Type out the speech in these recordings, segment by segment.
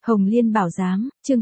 Hồng Liên Bảo Giám, chương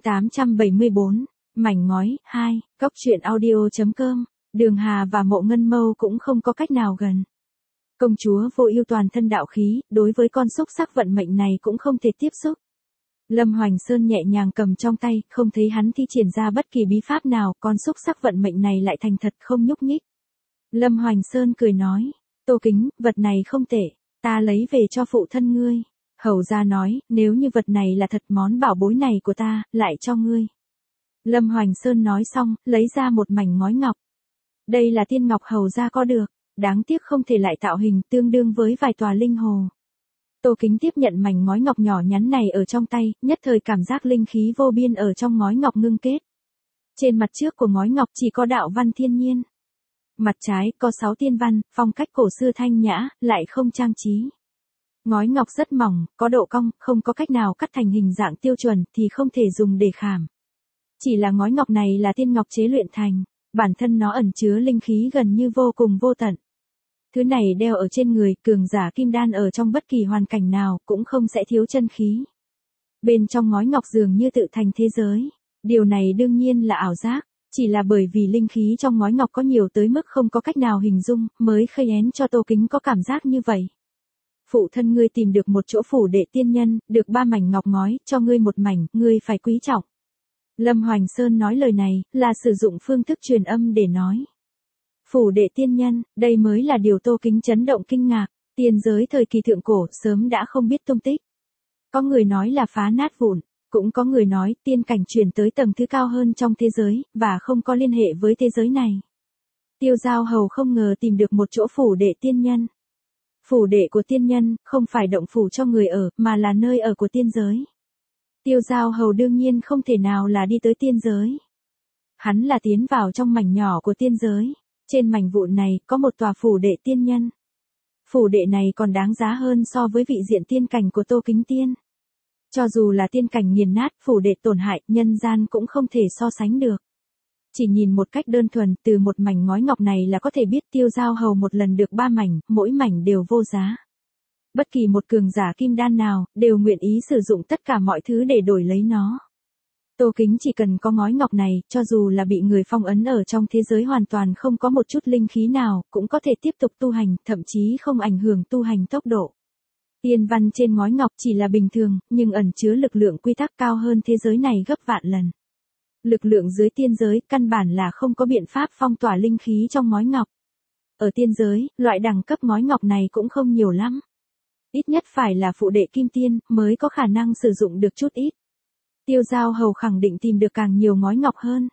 874, Mảnh Ngói, 2, Cóc truyện audio.com, Đường Hà và Mộ Ngân Mâu cũng không có cách nào gần. Công chúa Vô Ưu toàn thân đạo khí, đối với con xúc sắc vận mệnh này cũng không thể tiếp xúc. Lâm Hoành Sơn nhẹ nhàng cầm trong tay, không thấy hắn thi triển ra bất kỳ bí pháp nào, con xúc sắc vận mệnh này lại thành thật không nhúc nhích. Lâm Hoành Sơn cười nói, Tô Kính, vật này không tệ, ta lấy về cho phụ thân ngươi. Hầu gia nói, nếu như vật này là thật món bảo bối này của ta, lại cho ngươi. Lâm Hoành Sơn nói xong, lấy ra một mảnh ngói ngọc. Đây là tiên ngọc hầu gia có được, đáng tiếc không thể lại tạo hình tương đương với vài tòa linh hồ. Tô Kính tiếp nhận mảnh ngói ngọc nhỏ nhắn này ở trong tay, nhất thời cảm giác linh khí vô biên ở trong ngói ngọc ngưng kết. Trên mặt trước của ngói ngọc chỉ có đạo văn thiên nhiên. Mặt trái có 6 tiên văn, phong cách cổ xưa thanh nhã, lại không trang trí. Ngói ngọc rất mỏng, có độ cong, không có cách nào cắt thành hình dạng tiêu chuẩn thì không thể dùng để khảm. Chỉ là ngói ngọc này là tiên ngọc chế luyện thành, bản thân nó ẩn chứa linh khí gần như vô cùng vô tận. Thứ này đeo ở trên người, cường giả kim đan ở trong bất kỳ hoàn cảnh nào cũng không sẽ thiếu chân khí. Bên trong ngói ngọc dường như tự thành thế giới. Điều này đương nhiên là ảo giác, chỉ là bởi vì linh khí trong ngói ngọc có nhiều tới mức không có cách nào hình dung, mới khơi én cho Tô Kính có cảm giác như vậy. Phụ thân ngươi tìm được một chỗ phủ đệ tiên nhân, được 3 mảnh ngọc ngói, cho ngươi một mảnh, ngươi phải quý trọng. Lâm Hoành Sơn nói lời này, là sử dụng phương thức truyền âm để nói. Phủ đệ tiên nhân, đây mới là điều Tô Kính chấn động kinh ngạc, tiên giới thời kỳ thượng cổ sớm đã không biết tung tích. Có người nói là phá nát vụn, cũng có người nói tiên cảnh chuyển tới tầng thứ cao hơn trong thế giới, và không có liên hệ với thế giới này. Tiêu Giao Hầu không ngờ tìm được một chỗ phủ đệ tiên nhân. Phủ đệ của tiên nhân, không phải động phủ cho người ở, mà là nơi ở của tiên giới. Tiêu Giao Hầu đương nhiên không thể nào là đi tới tiên giới. Hắn là tiến vào trong mảnh nhỏ của tiên giới. Trên mảnh vụn này, có một tòa phủ đệ tiên nhân. Phủ đệ này còn đáng giá hơn so với vị diện tiên cảnh của Tô Kính Tiên. Cho dù là tiên cảnh nghiền nát, phủ đệ tổn hại, nhân gian cũng không thể so sánh được. Chỉ nhìn một cách đơn thuần, từ một mảnh ngói ngọc này là có thể biết Tiêu Giao Hầu một lần được 3 mảnh, mỗi mảnh đều vô giá. Bất kỳ một cường giả kim đan nào, đều nguyện ý sử dụng tất cả mọi thứ để đổi lấy nó. Tô Kính chỉ cần có ngói ngọc này, cho dù là bị người phong ấn ở trong thế giới hoàn toàn không có một chút linh khí nào, cũng có thể tiếp tục tu hành, thậm chí không ảnh hưởng tu hành tốc độ. Tiên văn trên ngói ngọc chỉ là bình thường, nhưng ẩn chứa lực lượng quy tắc cao hơn thế giới này gấp vạn lần. Lực lượng dưới tiên giới, căn bản là không có biện pháp phong tỏa linh khí trong ngói ngọc. Ở tiên giới, loại đẳng cấp ngói ngọc này cũng không nhiều lắm. Ít nhất phải là phụ đệ kim tiên, mới có khả năng sử dụng được chút ít. Tiêu Giao Hầu khẳng định tìm được càng nhiều ngói ngọc hơn.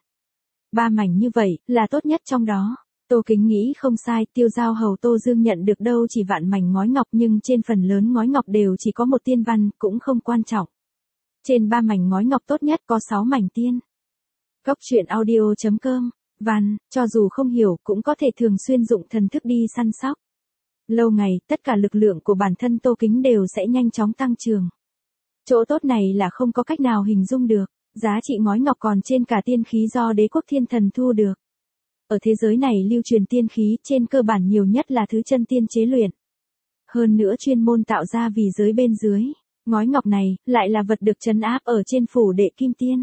3 mảnh như vậy, là tốt nhất trong đó. Tô Kính nghĩ không sai, Tiêu Giao Hầu Tô Dương nhận được đâu chỉ vạn mảnh ngói ngọc, nhưng trên phần lớn ngói ngọc đều chỉ có một tiên văn, cũng không quan trọng. Trên 3 mảnh ngói ngọc tốt nhất có 6 mảnh tiên. Cóc truyện audio.com, văn, cho dù không hiểu cũng có thể thường xuyên dụng thần thức đi săn sóc. Lâu ngày, tất cả lực lượng của bản thân Tô Kính đều sẽ nhanh chóng tăng trưởng. Chỗ tốt này là không có cách nào hình dung được, giá trị ngói ngọc còn trên cả tiên khí do đế quốc thiên thần thu được. Ở thế giới này lưu truyền tiên khí trên cơ bản nhiều nhất là thứ chân tiên chế luyện. Hơn nữa chuyên môn tạo ra vì giới bên dưới, ngói ngọc này lại là vật được trấn áp ở trên phủ đệ kim tiên.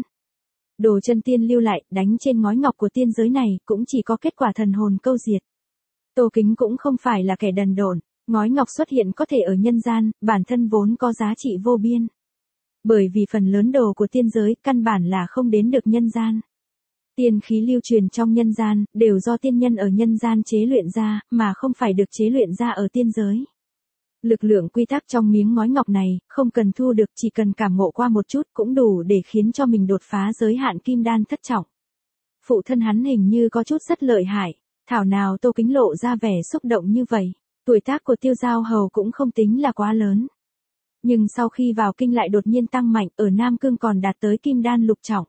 Đồ chân tiên lưu lại đánh trên ngói ngọc của tiên giới này cũng chỉ có kết quả thần hồn câu diệt. Tô Kính cũng không phải là kẻ đần độn, ngói ngọc xuất hiện có thể ở nhân gian, bản thân vốn có giá trị vô biên. Bởi vì phần lớn đồ của tiên giới căn bản là không đến được nhân gian. Tiên khí lưu truyền trong nhân gian, đều do tiên nhân ở nhân gian chế luyện ra, mà không phải được chế luyện ra ở tiên giới. Lực lượng quy tắc trong miếng ngói ngọc này, không cần thu được, chỉ cần cảm ngộ qua một chút cũng đủ để khiến cho mình đột phá giới hạn kim đan thất trọng. Phụ thân hắn hình như có chút rất lợi hại, thảo nào Tô Kính lộ ra vẻ xúc động như vậy. Tuổi tác của Tiêu Giao Hầu cũng không tính là quá lớn. Nhưng sau khi vào kinh lại đột nhiên tăng mạnh, ở Nam Cương còn đạt tới kim đan lục trọng.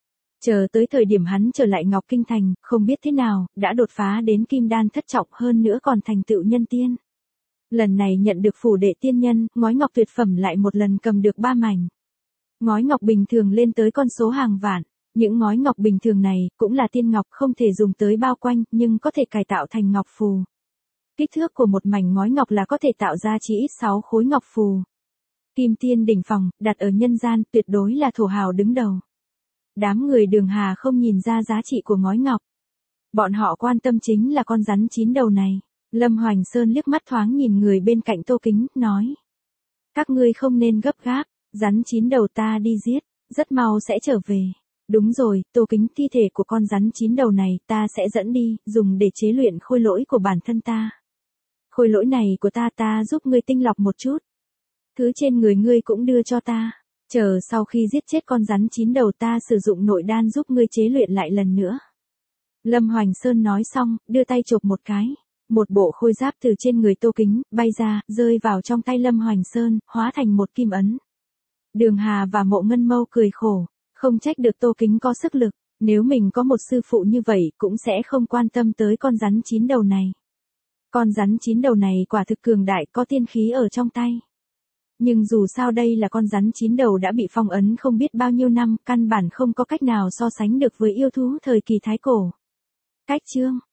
Chờ tới thời điểm hắn trở lại Ngọc Kinh Thành, không biết thế nào, đã đột phá đến kim đan thất trọng, hơn nữa còn thành tựu nhân tiên. Lần này nhận được phủ đệ tiên nhân, ngói ngọc tuyệt phẩm lại một lần cầm được 3 mảnh. Ngói ngọc bình thường lên tới con số hàng vạn. Những ngói ngọc bình thường này, cũng là tiên ngọc, không thể dùng tới bao quanh, nhưng có thể cải tạo thành ngọc phù. Kích thước của một mảnh ngói ngọc là có thể tạo ra chỉ ít 6 khối ngọc phù. Kim tiên đỉnh phòng, đặt ở nhân gian, tuyệt đối là thổ hào đứng đầu. Đám người Đường Hà không nhìn ra giá trị của ngói ngọc. Bọn họ quan tâm chính là con rắn 9 đầu này. Lâm Hoành Sơn liếc mắt thoáng nhìn người bên cạnh Tô Kính, nói. Các ngươi không nên gấp gáp, rắn 9 đầu ta đi giết, rất mau sẽ trở về. Đúng rồi, Tô Kính, thi thể của con rắn 9 đầu này ta sẽ dẫn đi, dùng để chế luyện khôi lỗi của bản thân ta. Khôi lỗi này của ta giúp ngươi tinh lọc một chút. Thứ trên người ngươi cũng đưa cho ta. Chờ sau khi giết chết con rắn 9 đầu ta sử dụng nội đan giúp ngươi chế luyện lại lần nữa. Lâm Hoành Sơn nói xong, đưa tay chộp một cái. Một bộ khôi giáp từ trên người Tô Kính, bay ra, rơi vào trong tay Lâm Hoành Sơn, hóa thành một kim ấn. Đường Hà và Mộ Ngân Mâu cười khổ, không trách được Tô Kính có sức lực, nếu mình có một sư phụ như vậy cũng sẽ không quan tâm tới con rắn 9 đầu này. Con rắn 9 đầu này quả thực cường đại, có tiên khí ở trong tay. Nhưng dù sao đây là con rắn 9 đầu đã bị phong ấn không biết bao nhiêu năm, căn bản không có cách nào so sánh được với yêu thú thời kỳ thái cổ. Cách chương